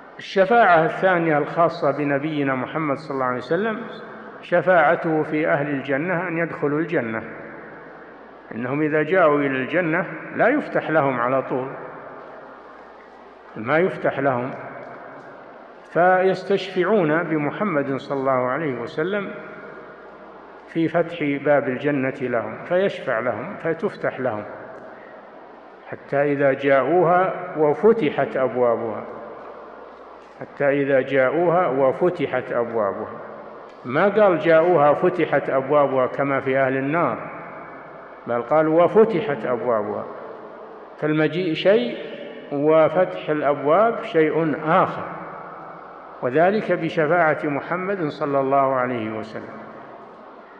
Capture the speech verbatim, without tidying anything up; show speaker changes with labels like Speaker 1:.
Speaker 1: الشفاعة الثانية الخاصة بنبينا محمد صلى الله عليه وسلم شفاعته في أهل الجنة أن يدخلوا الجنة، إنهم إذا جاءوا إلى الجنة لا يفتح لهم على طول، ما يفتح لهم، فيستشفعون بمحمد صلى الله عليه وسلم في فتح باب الجنة لهم، فيشفع لهم فتفتح لهم حتى إذا جاءوها وفتحت أبوابها، حتى إذا جاءوها وفتحت أبوابها، ما قال جاءوها فتحت أبوابها كما في أهل النار، بل قال وفتحت أبوابها، فالمجيء شيء وفتح الأبواب شيء آخر، وذلك بشفاعة محمد صلى الله عليه وسلم.